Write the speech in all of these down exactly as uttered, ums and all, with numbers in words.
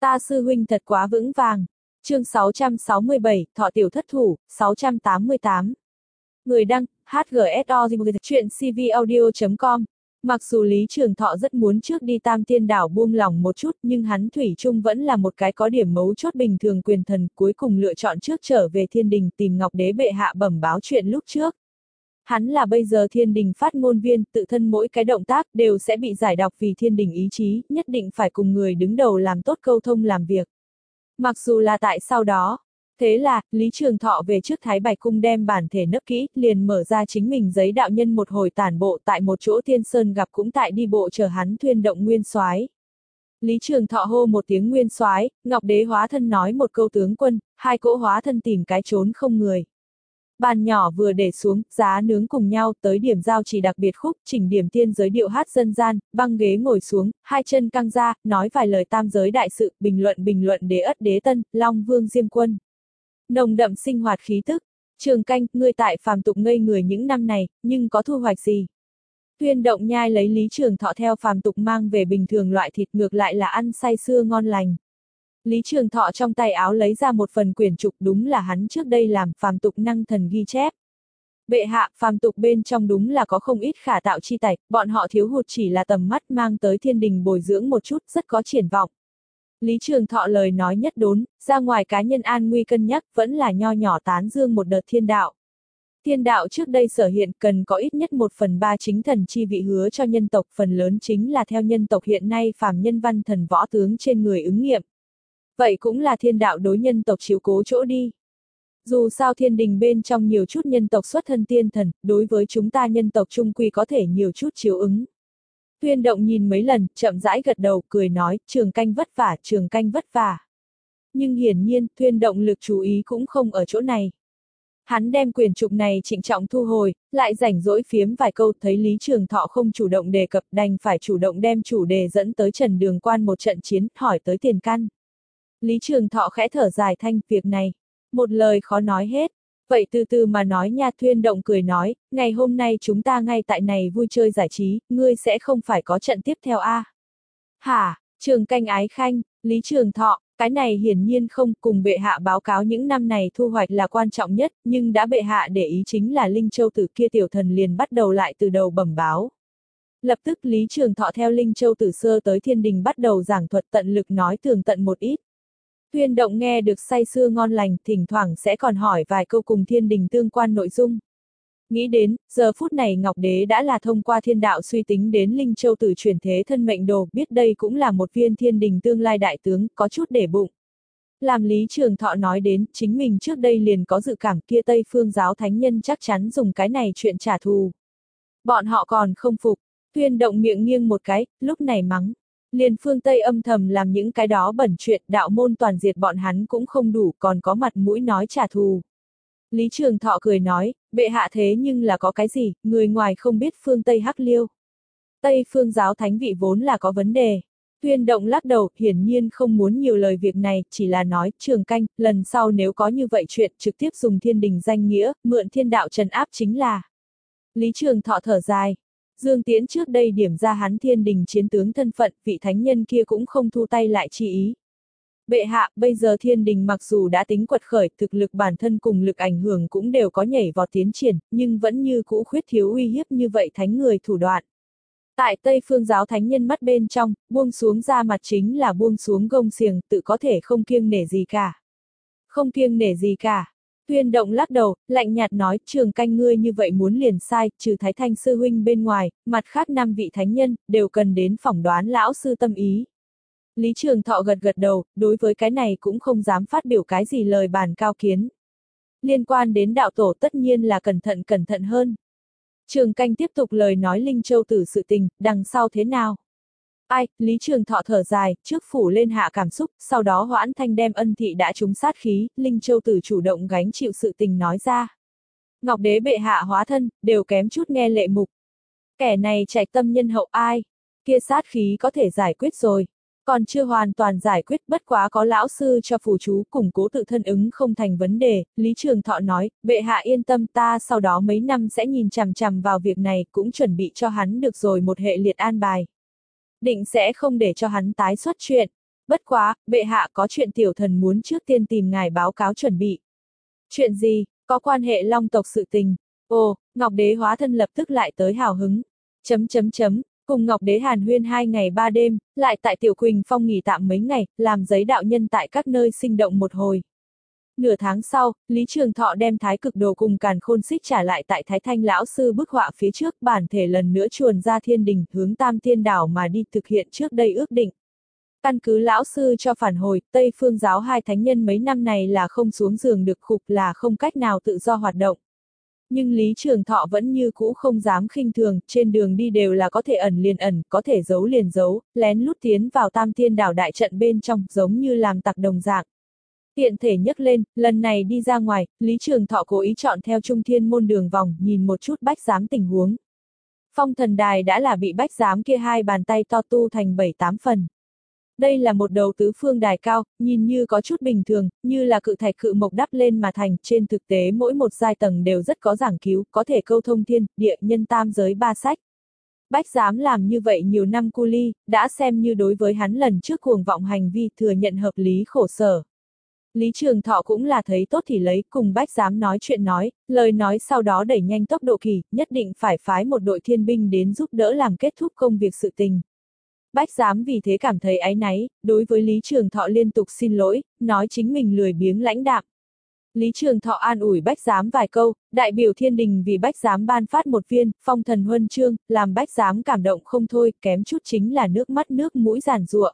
Ta sư huynh thật quá vững vàng. Chương sáu trăm sáu mươi bảy, Thọ tiểu thất thủ, sáu trăm tám mươi tám. Người đăng, hát giê ét o chuyện c v audio chấm com. Mặc dù Lý Trường Thọ rất muốn trước đi Tam Tiên Đảo buông lỏng một chút, nhưng hắn thủy chung vẫn là một cái có điểm mấu chốt bình thường quyền thần, cuối cùng lựa chọn trước trở về thiên đình tìm Ngọc Đế bệ hạ bẩm báo chuyện lúc trước. Hắn là bây giờ thiên đình phát ngôn viên, tự thân mỗi cái động tác đều sẽ bị giải đọc vì thiên đình ý chí, nhất định phải cùng người đứng đầu làm tốt câu thông làm việc. Mặc dù là tại sau đó. Thế là, Lý Trường Thọ về trước Thái Bạch Cung đem bản thể nấp kỹ, liền mở ra chính mình giấy đạo nhân một hồi tản bộ tại một chỗ Thiên Sơn gặp cũng tại đi bộ chờ hắn thuyên động nguyên soái. Lý Trường Thọ hô một tiếng nguyên soái, Ngọc Đế hóa thân nói một câu tướng quân, hai cỗ hóa thân tìm cái trốn không người. Bàn nhỏ vừa để xuống, giá nướng cùng nhau tới điểm giao chỉ đặc biệt khúc, chỉnh điểm tiên giới điệu hát dân gian, băng ghế ngồi xuống, hai chân căng ra, nói vài lời tam giới đại sự, bình luận bình luận đế ất đế tân, Long Vương Diêm Quân. Nồng đậm sinh hoạt khí tức. Trường Canh, ngươi tại phàm tục ngây người những năm này, nhưng có thu hoạch gì? Tuyên Động Nhai lấy Lý Trường Thọ theo phàm tục mang về bình thường loại thịt, ngược lại là ăn say sưa ngon lành. Lý Trường Thọ trong tay áo lấy ra một phần quyển trục, đúng là hắn trước đây làm phàm tục năng thần ghi chép. Bệ hạ, phàm tục bên trong đúng là có không ít khả tạo chi tài, bọn họ thiếu hụt chỉ là tầm mắt mang tới thiên đình bồi dưỡng một chút, rất có triển vọng. Lý Trường Thọ lời nói nhất đốn, ra ngoài cá nhân an nguy cân nhắc, vẫn là nho nhỏ tán dương một đợt thiên đạo. Thiên đạo trước đây sở hiện cần có ít nhất một phần ba chính thần chi vị hứa cho nhân tộc, phần lớn chính là theo nhân tộc hiện nay phàm nhân văn thần võ tướng trên người ứng nghiệm. Vậy cũng là thiên đạo đối nhân tộc chiếu cố chỗ đi. Dù sao thiên đình bên trong nhiều chút nhân tộc xuất thân tiên thần, đối với chúng ta nhân tộc trung quy có thể nhiều chút chiếu ứng. Tuyên Động nhìn mấy lần, chậm rãi gật đầu, cười nói, Trường Canh vất vả, Trường Canh vất vả. Nhưng hiển nhiên, Tuyên Động lực chú ý cũng không ở chỗ này. Hắn đem quyển trục này trịnh trọng thu hồi, lại rảnh rỗi phiếm vài câu, thấy Lý Trường Thọ không chủ động đề cập, đành phải chủ động đem chủ đề dẫn tới Trần Đường Quan một trận chiến, hỏi tới tiền căn. Lý Trường Thọ khẽ thở dài thanh, việc này, một lời khó nói hết. Vậy từ từ mà nói nha. Tuyên Động cười nói, ngày hôm nay chúng ta ngay tại này vui chơi giải trí, ngươi sẽ không phải có trận tiếp theo a? À? Hả, Trường Canh ái khanh, Lý Trường Thọ, cái này hiển nhiên không, cùng bệ hạ báo cáo những năm này thu hoạch là quan trọng nhất, nhưng đã bệ hạ để ý chính là Linh Châu Tử kia tiểu thần liền bắt đầu lại từ đầu bẩm báo. Lập tức Lý Trường Thọ theo Linh Châu Tử sơ tới thiên đình bắt đầu giảng thuật tận lực nói tường tận một ít. Tuyên Động nghe được say sưa ngon lành, thỉnh thoảng sẽ còn hỏi vài câu cùng thiên đình tương quan nội dung. Nghĩ đến, giờ phút này Ngọc Đế đã là thông qua thiên đạo suy tính đến Linh Châu Tử chuyển thế thân mệnh đồ, biết đây cũng là một viên thiên đình tương lai đại tướng, có chút để bụng. Làm Lý Trường Thọ nói đến, chính mình trước đây liền có dự cảm kia Tây Phương giáo thánh nhân chắc chắn dùng cái này chuyện trả thù. Bọn họ còn không phục. Tuyên Động miệng nghiêng một cái, lúc này mắng. Liền phương Tây âm thầm làm những cái đó bẩn chuyện, đạo môn toàn diệt bọn hắn cũng không đủ, còn có mặt mũi nói trả thù. Lý Trường Thọ cười nói, bệ hạ thế nhưng là có cái gì, người ngoài không biết phương Tây hắc liêu. Tây phương giáo thánh vị vốn là có vấn đề. Tuyên Động lắc đầu, hiển nhiên không muốn nhiều lời việc này, chỉ là nói, Trường Canh, lần sau nếu có như vậy chuyện, trực tiếp dùng thiên đình danh nghĩa, mượn thiên đạo trấn áp chính là. Lý Trường Thọ thở dài. Dương Tiễn trước đây điểm ra hắn thiên đình chiến tướng thân phận, vị thánh nhân kia cũng không thu tay lại chi ý. Bệ hạ, bây giờ thiên đình mặc dù đã tính quật khởi, thực lực bản thân cùng lực ảnh hưởng cũng đều có nhảy vọt tiến triển, nhưng vẫn như cũ khuyết thiếu uy hiếp như vậy thánh người thủ đoạn. Tại Tây Phương giáo thánh nhân mắt bên trong, buông xuống ra mặt chính là buông xuống gông xiềng, tự có thể không kiêng nể gì cả. Không kiêng nể gì cả. Tuyên Động lắc đầu, lạnh nhạt nói, Trường Canh ngươi như vậy muốn liền sai, trừ Thái Thanh sư huynh bên ngoài, mặt khác năm vị thánh nhân, đều cần đến phỏng đoán lão sư tâm ý. Lý Trường Thọ gật gật đầu, đối với cái này cũng không dám phát biểu cái gì lời bàn cao kiến. Liên quan đến đạo tổ tất nhiên là cẩn thận cẩn thận hơn. Trường Canh tiếp tục lời nói Linh Châu Tử sự tình, đằng sau thế nào? Ai, Lý Trường Thọ thở dài, trước phủ lên hạ cảm xúc, sau đó Hoãn Thanh đem ân thị đã trúng sát khí, Linh Châu Tử chủ động gánh chịu sự tình nói ra. Ngọc Đế bệ hạ hóa thân, đều kém chút nghe lệ mục. Kẻ này trạch tâm nhân hậu ai? Kia sát khí có thể giải quyết rồi. Còn chưa hoàn toàn giải quyết, bất quá có lão sư cho phù chú củng cố tự thân ứng không thành vấn đề. Lý Trường Thọ nói, bệ hạ yên tâm, ta sau đó mấy năm sẽ nhìn chằm chằm vào việc này, cũng chuẩn bị cho hắn được rồi một hệ liệt an bài. Định sẽ không để cho hắn tái xuất chuyện. Bất quá, bệ hạ có chuyện tiểu thần muốn trước tiên tìm ngài báo cáo chuẩn bị. Chuyện gì, có quan hệ Long tộc sự tình. Ồ, Ngọc Đế hóa thân lập tức lại tới hào hứng. Chấm chấm chấm, cùng Ngọc Đế hàn huyên hai ngày ba đêm, lại tại Tiểu Quỳnh Phong nghỉ tạm mấy ngày, làm giấy đạo nhân tại các nơi sinh động một hồi. Nửa tháng sau, Lý Trường Thọ đem Thái Cực Đồ cùng Càn Khôn Xích trả lại tại Thái Thanh lão sư bức họa phía trước, bản thể lần nữa chuồn ra thiên đình, hướng Tam Tiên Đảo mà đi thực hiện trước đây ước định. Căn cứ lão sư cho phản hồi, Tây Phương giáo hai thánh nhân mấy năm này là không xuống giường được, khục là không cách nào tự do hoạt động. Nhưng Lý Trường Thọ vẫn như cũ không dám khinh thường, trên đường đi đều là có thể ẩn liền ẩn, có thể giấu liền giấu, lén lút tiến vào Tam Tiên Đảo đại trận bên trong, giống như làm tặc đồng dạng. Tiện thể nhấc lên, lần này đi ra ngoài, Lý Trường Thọ cố ý chọn theo Trung Thiên môn đường vòng, nhìn một chút Bách Giám tình huống. Phong thần đài đã là bị Bách Giám kia hai bàn tay to tu thành bảy tám phần. Đây là một đầu tứ phương đài cao, nhìn như có chút bình thường, như là cự thạch cự mộc đắp lên mà thành, trên thực tế mỗi một giai tầng đều rất có giảng cứu, có thể câu thông thiên, địa, nhân tam giới ba sách. Bách Giám làm như vậy nhiều năm cu ly, đã xem như đối với hắn lần trước cuồng vọng hành vi thừa nhận hợp lý khổ sở. Lý Trường Thọ cũng là thấy tốt thì lấy, cùng Bách Giám nói chuyện nói, lời nói sau đó đẩy nhanh tốc độ kỳ, nhất định phải phái một đội thiên binh đến giúp đỡ làm kết thúc công việc sự tình. Bách Giám vì thế cảm thấy áy náy, đối với Lý Trường Thọ liên tục xin lỗi, nói chính mình lười biếng lãnh đạm. Lý Trường Thọ an ủi Bách Giám vài câu, đại biểu thiên đình vì Bách Giám ban phát một viên, phong thần huân chương, làm Bách Giám cảm động không thôi, kém chút chính là nước mắt nước mũi giàn giụa.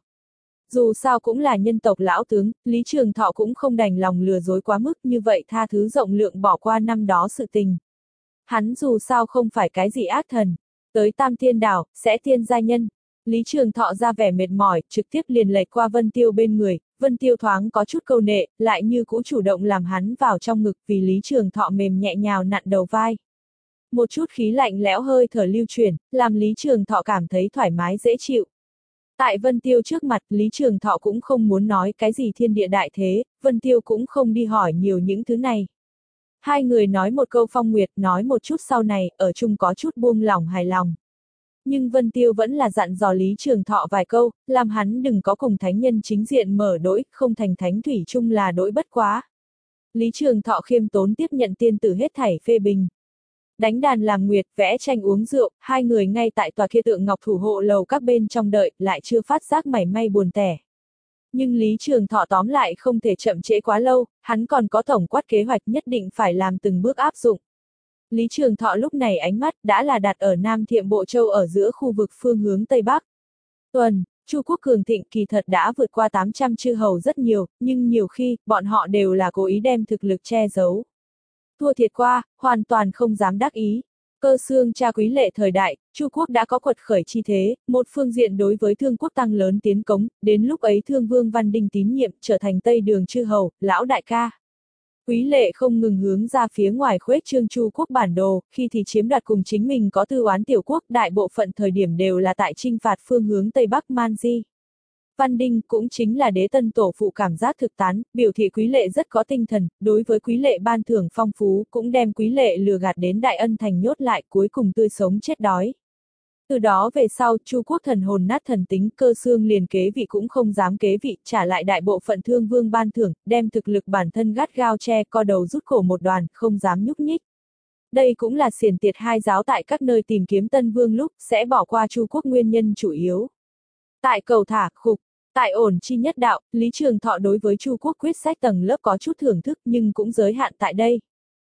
Dù sao cũng là nhân tộc lão tướng, Lý Trường Thọ cũng không đành lòng lừa dối quá mức, như vậy tha thứ rộng lượng bỏ qua năm đó sự tình. Hắn dù sao không phải cái gì ác thần, tới Tam Tiên Đảo, sẽ tiên gia nhân. Lý Trường Thọ ra vẻ mệt mỏi, trực tiếp liền lệch qua Vân Tiêu bên người, Vân Tiêu thoáng có chút câu nệ, lại như cũ chủ động làm hắn vào trong ngực vì Lý Trường Thọ mềm nhẹ nhào nặn đầu vai. Một chút khí lạnh lẽo hơi thở lưu chuyển, làm Lý Trường Thọ cảm thấy thoải mái dễ chịu. Tại Vân Tiêu trước mặt, Lý Trường Thọ cũng không muốn nói cái gì thiên địa đại thế, Vân Tiêu cũng không đi hỏi nhiều những thứ này. Hai người nói một câu phong nguyệt, nói một chút sau này, ở chung có chút buông lỏng hài lòng. Nhưng Vân Tiêu vẫn là dặn dò Lý Trường Thọ vài câu, làm hắn đừng có cùng thánh nhân chính diện mở đỗi, không thành thánh thủy chung là đỗi bất quá. Lý Trường Thọ khiêm tốn tiếp nhận tiên tử hết thảy phê bình. Đánh đàn làm nguyệt, vẽ tranh uống rượu, hai người ngay tại tòa kia tượng ngọc thủ hộ lầu các bên trong đợi, lại chưa phát giác mảy may buồn tẻ. Nhưng Lý Trường Thọ tóm lại không thể chậm trễ quá lâu, hắn còn có tổng quát kế hoạch nhất định phải làm từng bước áp dụng. Lý Trường Thọ lúc này ánh mắt đã là đặt ở Nam Thiệm Bộ Châu ở giữa khu vực phương hướng Tây Bắc. Tuần, Chu quốc cường thịnh kỳ thật đã vượt qua tám trăm chư hầu rất nhiều, nhưng nhiều khi, bọn họ đều là cố ý đem thực lực che giấu. Thua thiệt qua, hoàn toàn không dám đắc ý. Cơ xương cha quý lệ thời đại, Chu quốc đã có quật khởi chi thế, một phương diện đối với Thương quốc tăng lớn tiến cống, đến lúc ấy Thương Vương Văn Đinh tín nhiệm trở thành Tây Đường chư hầu, lão đại ca. Quý lệ không ngừng hướng ra phía ngoài khuếch trương Chu quốc bản đồ, khi thì chiếm đoạt cùng chính mình có tư oán tiểu quốc, đại bộ phận thời điểm đều là tại chinh phạt phương hướng Tây Bắc Man Di. Văn Đinh cũng chính là đế tân tổ phụ cảm giác thực tán, biểu thị quý lệ rất có tinh thần, đối với quý lệ ban thưởng phong phú, cũng đem quý lệ lừa gạt đến Đại Ân thành nhốt lại, cuối cùng tươi sống chết đói. Từ đó về sau, Chu quốc thần hồn nát thần tính, Cơ xương liền kế vị cũng không dám kế vị, trả lại đại bộ phận Thương Vương ban thưởng, đem thực lực bản thân gắt gao che, co đầu rút cổ một đoàn, không dám nhúc nhích. Đây cũng là xiển tiệt hai giáo tại các nơi tìm kiếm Tân Vương lúc, sẽ bỏ qua Chu quốc nguyên nhân chủ yếu. Tại cầu thả, khục, tại ổn chi nhất đạo, Lý Trường Thọ đối với Chu quốc quyết sách tầng lớp có chút thưởng thức nhưng cũng giới hạn tại đây.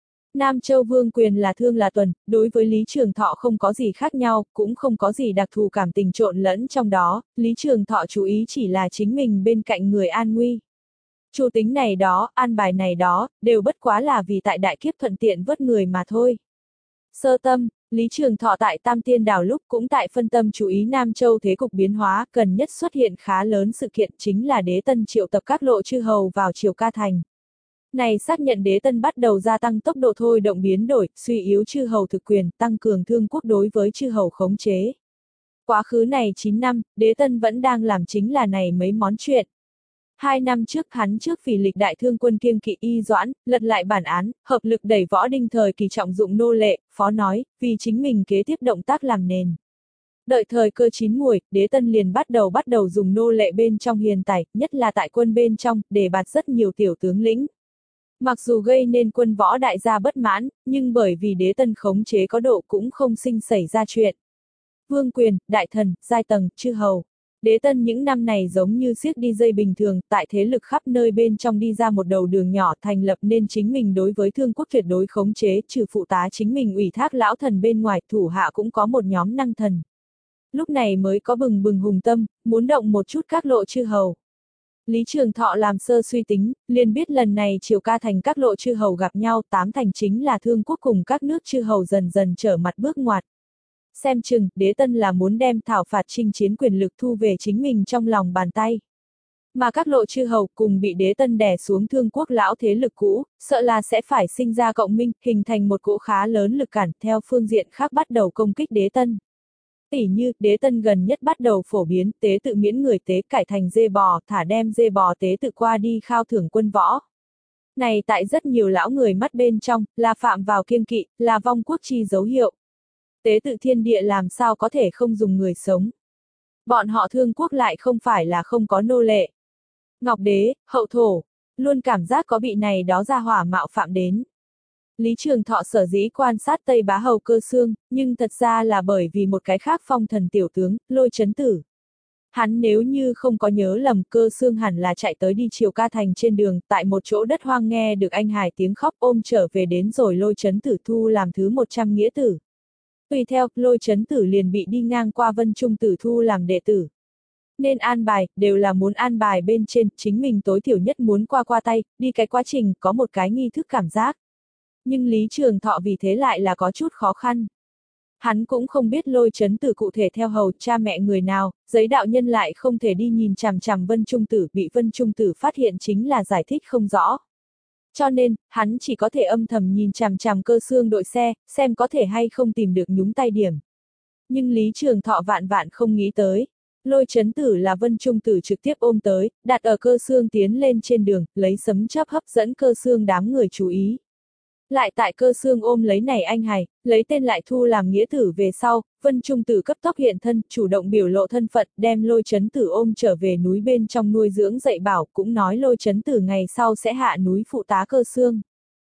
Nam Châu vương quyền là Thương là Tuần, đối với Lý Trường Thọ không có gì khác nhau, cũng không có gì đặc thù cảm tình trộn lẫn trong đó, Lý Trường Thọ chú ý chỉ là chính mình bên cạnh người an nguy. Chủ tính này đó, an bài này đó, đều bất quá là vì tại đại kiếp thuận tiện vớt người mà thôi. Sơ tâm, Lý Trường Thọ tại Tam Tiên Đảo lúc cũng tại phân tâm chú ý Nam Châu thế cục biến hóa, gần nhất xuất hiện khá lớn sự kiện chính là đế tân triệu tập các lộ chư hầu vào Triều Ca Thành. Này xác nhận đế tân bắt đầu gia tăng tốc độ thôi động biến đổi, suy yếu chư hầu thực quyền, tăng cường Thương quốc đối với chư hầu khống chế. Quá khứ này chín năm, đế tân vẫn đang làm chính là này mấy món chuyện. Hai năm trước hắn trước vì lịch đại thương quân kiêng kỵ y doãn, lật lại bản án, hợp lực đẩy võ đinh thời kỳ trọng dụng nô lệ, phó nói, vì chính mình kế tiếp động tác làm nền. Đợi thời cơ chín muồi, Đế Tân liền bắt đầu bắt đầu dùng nô lệ bên trong hiền tài, nhất là tại quân bên trong, để bạt rất nhiều tiểu tướng lĩnh. Mặc dù gây nên quân võ đại gia bất mãn, nhưng bởi vì Đế Tân khống chế có độ cũng không sinh xảy ra chuyện. Vương quyền, đại thần, giai tầng, chư hầu. Đế Tân những năm này giống như siếc đi dây bình thường, tại thế lực khắp nơi bên trong đi ra một đầu đường nhỏ, thành lập nên chính mình đối với thương quốc tuyệt đối khống chế, trừ phụ tá chính mình ủy thác lão thần bên ngoài, thủ hạ cũng có một nhóm năng thần. Lúc này mới có bừng bừng hùng tâm, muốn động một chút các lộ chư hầu. Lý Trường Thọ làm sơ suy tính, liền biết lần này Triều Ca thành các lộ chư hầu gặp nhau, tám thành chính là thương quốc cùng các nước chư hầu dần dần trở mặt bước ngoặt. Xem chừng, Đế Tân là muốn đem thảo phạt chinh chiến quyền lực thu về chính mình trong lòng bàn tay. Mà các lộ chư hầu cùng bị Đế Tân đè xuống thương quốc lão thế lực cũ, sợ là sẽ phải sinh ra cộng minh, hình thành một cỗ khá lớn lực cản, theo phương diện khác bắt đầu công kích Đế Tân. Tỉ như, Đế Tân gần nhất bắt đầu phổ biến tế tự miễn người tế cải thành dê bò, thả đem dê bò tế tự qua đi khao thưởng quân võ. Này tại rất nhiều lão người mắt bên trong, là phạm vào kiêng kỵ, là vong quốc chi dấu hiệu. Tế tự thiên địa làm sao có thể không dùng người sống. Bọn họ thương quốc lại không phải là không có nô lệ. Ngọc Đế, hậu thổ, luôn cảm giác có bị này đó ra hỏa mạo phạm đến. Lý Trường Thọ sở dĩ quan sát Tây Bá Hầu Cơ Xương, nhưng thật ra là bởi vì một cái khác phong thần tiểu tướng, Lôi Chấn Tử. Hắn nếu như không có nhớ lầm, Cơ Xương hẳn là chạy tới đi Triều Ca thành trên đường, tại một chỗ đất hoang nghe được anh Hải tiếng khóc ôm trở về đến rồi Lôi Chấn Tử thu làm thứ một trăm nghĩa tử. Tùy theo, Lôi Chấn Tử liền bị đi ngang qua Vân Trung Tử thu làm đệ tử. Nên an bài, đều là muốn an bài bên trên, chính mình tối thiểu nhất muốn qua qua tay, đi cái quá trình, có một cái nghi thức cảm giác. Nhưng Lý Trường Thọ vì thế lại là có chút khó khăn. Hắn cũng không biết Lôi Chấn Tử cụ thể theo hầu cha mẹ người nào, giấy đạo nhân lại không thể đi nhìn chằm chằm Vân Trung Tử, bị Vân Trung Tử phát hiện chính là giải thích không rõ. Cho nên, hắn chỉ có thể âm thầm nhìn chằm chằm Cơ Xương đội xe, xem có thể hay không tìm được nhúng tay điểm. Nhưng Lý Trường Thọ vạn vạn không nghĩ tới. Lôi Chấn Tử là Vân Trung Tử trực tiếp ôm tới, đặt ở Cơ Xương tiến lên trên đường, lấy sấm chớp hấp dẫn Cơ Xương đám người chú ý. Lại tại Cơ Xương ôm lấy này anh hài, lấy tên lại thu làm nghĩa tử về sau, Vân Trung Tử cấp tốc hiện thân, chủ động biểu lộ thân phận, đem Lôi Chấn Tử ôm trở về núi bên trong nuôi dưỡng dạy bảo, cũng nói Lôi Chấn Tử ngày sau sẽ hạ núi phụ tá Cơ Xương.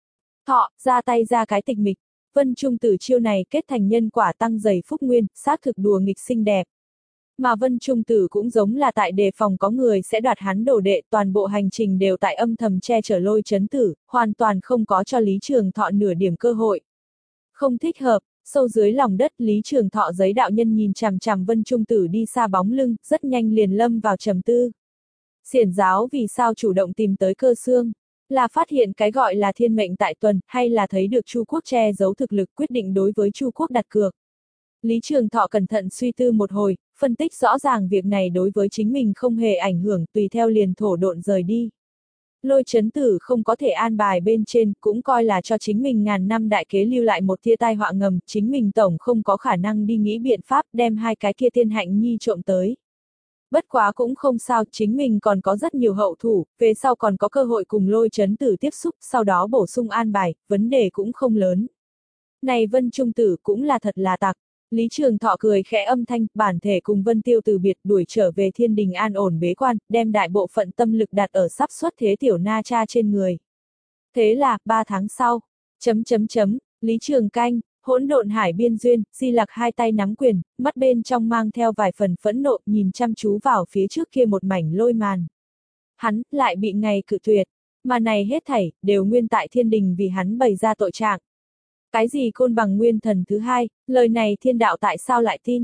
Thọ, ra tay ra cái tịch mịch, Vân Trung Tử chiêu này kết thành nhân quả tăng dày phúc nguyên, xác thực đùa nghịch xinh đẹp. Mà Vân Trung Tử cũng giống là tại đề phòng có người sẽ đoạt hắn đồ đệ, toàn bộ hành trình đều tại âm thầm che chở Lôi Chấn Tử, hoàn toàn không có cho Lý Trường Thọ nửa điểm cơ hội. Không thích hợp, sâu dưới lòng đất Lý Trường Thọ giấy đạo nhân nhìn chằm chằm Vân Trung Tử đi xa bóng lưng, rất nhanh liền lâm vào trầm tư. Xiển giáo vì sao chủ động tìm tới Cơ Xương? Là phát hiện cái gọi là thiên mệnh tại tuần, hay là thấy được Chu quốc che giấu thực lực quyết định đối với Chu quốc đặt cược? Lý Trường Thọ cẩn thận suy tư một hồi, phân tích rõ ràng việc này đối với chính mình không hề ảnh hưởng, tùy theo liền thổ độn rời đi. Lôi Chấn Tử không có thể an bài bên trên, cũng coi là cho chính mình ngàn năm đại kế lưu lại một tia tai họa ngầm, chính mình tổng không có khả năng đi nghĩ biện pháp đem hai cái kia thiên hạnh nhi trộm tới. Bất quá cũng không sao, chính mình còn có rất nhiều hậu thủ, về sau còn có cơ hội cùng Lôi Chấn Tử tiếp xúc, sau đó bổ sung an bài, vấn đề cũng không lớn. Này Vân Trung Tử cũng là thật là tặc. Lý Trường Thọ cười khẽ âm thanh, bản thể cùng Vân Tiêu từ biệt đuổi trở về thiên đình an ổn bế quan, đem đại bộ phận tâm lực đặt ở sắp xuất thế tiểu na cha trên người. Thế là, ba tháng sau, chấm chấm chấm, Lý Trường Canh, hỗn độn hải biên duyên, Di Lặc hai tay nắm quyền, mắt bên trong mang theo vài phần phẫn nộ, nhìn chăm chú vào phía trước kia một mảnh lôi màn. Hắn, lại bị ngày cự tuyệt, mà này hết thảy, đều nguyên tại thiên đình vì hắn bày ra tội trạng. Cái gì côn bằng nguyên thần thứ hai, lời này thiên đạo tại sao lại tin?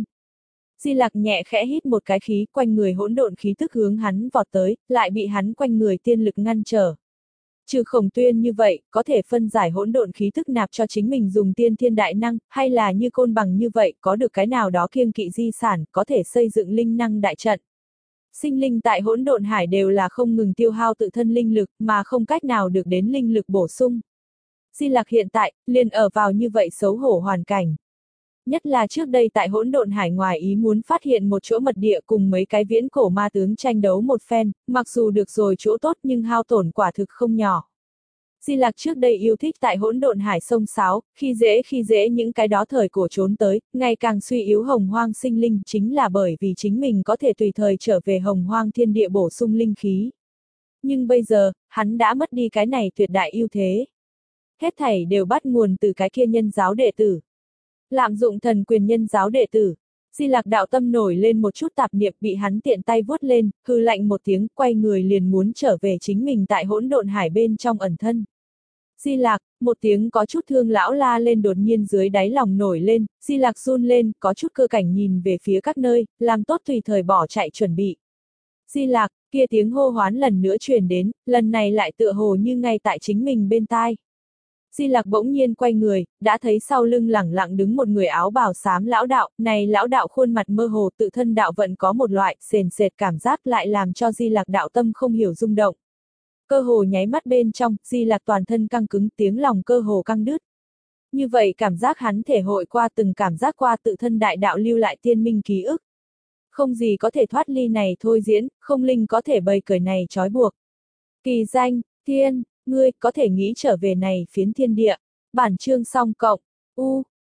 Di Lặc nhẹ khẽ hít một cái khí, quanh người hỗn độn khí tức hướng hắn vọt tới, lại bị hắn quanh người tiên lực ngăn trở. Trừ Khổng Tuyên như vậy, có thể phân giải hỗn độn khí tức nạp cho chính mình dùng tiên thiên đại năng, hay là như côn bằng như vậy, có được cái nào đó kiêng kỵ di sản, có thể xây dựng linh năng đại trận. Sinh linh tại hỗn độn hải đều là không ngừng tiêu hao tự thân linh lực, mà không cách nào được đến linh lực bổ sung. Di Lặc hiện tại, liền ở vào như vậy xấu hổ hoàn cảnh. Nhất là trước đây tại hỗn độn hải ngoài ý muốn phát hiện một chỗ mật địa cùng mấy cái viễn cổ ma tướng tranh đấu một phen, mặc dù được rồi chỗ tốt nhưng hao tổn quả thực không nhỏ. Di Lặc trước đây yêu thích tại hỗn độn hải sông sáo, khi dễ khi dễ những cái đó thời cổ trốn tới, ngày càng suy yếu hồng hoang sinh linh chính là bởi vì chính mình có thể tùy thời trở về hồng hoang thiên địa bổ sung linh khí. Nhưng bây giờ, hắn đã mất đi cái này tuyệt đại ưu thế. Hết thảy đều bắt nguồn từ cái kia nhân giáo đệ tử. Lạm dụng thần quyền nhân giáo đệ tử. Di Lặc đạo tâm nổi lên một chút tạp niệm bị hắn tiện tay vuốt lên, hư lạnh một tiếng, quay người liền muốn trở về chính mình tại hỗn độn hải bên trong ẩn thân. Di Lặc, một tiếng có chút thương lão la lên đột nhiên dưới đáy lòng nổi lên, Di Lặc run lên, có chút cơ cảnh nhìn về phía các nơi, làm tốt tùy thời bỏ chạy chuẩn bị. Di Lặc, kia tiếng hô hoán lần nữa truyền đến, lần này lại tựa hồ như ngay tại chính mình bên tai. Di Lặc bỗng nhiên quay người, đã thấy sau lưng lẳng lặng đứng một người áo bào xám lão đạo, này lão đạo khuôn mặt mơ hồ tự thân đạo vận có một loại sền sệt cảm giác lại làm cho Di Lặc đạo tâm không hiểu rung động. Cơ hồ nháy mắt bên trong, Di Lặc toàn thân căng cứng, tiếng lòng cơ hồ căng đứt. Như vậy cảm giác hắn thể hội qua từng cảm giác qua tự thân đại đạo lưu lại tiên minh ký ức. Không gì có thể thoát ly này thôi diễn, không linh có thể bày cởi này trói buộc. Kỳ danh, thiên, ngươi có thể nghĩ trở về này phiến thiên địa. Bản chương xong cộng, u.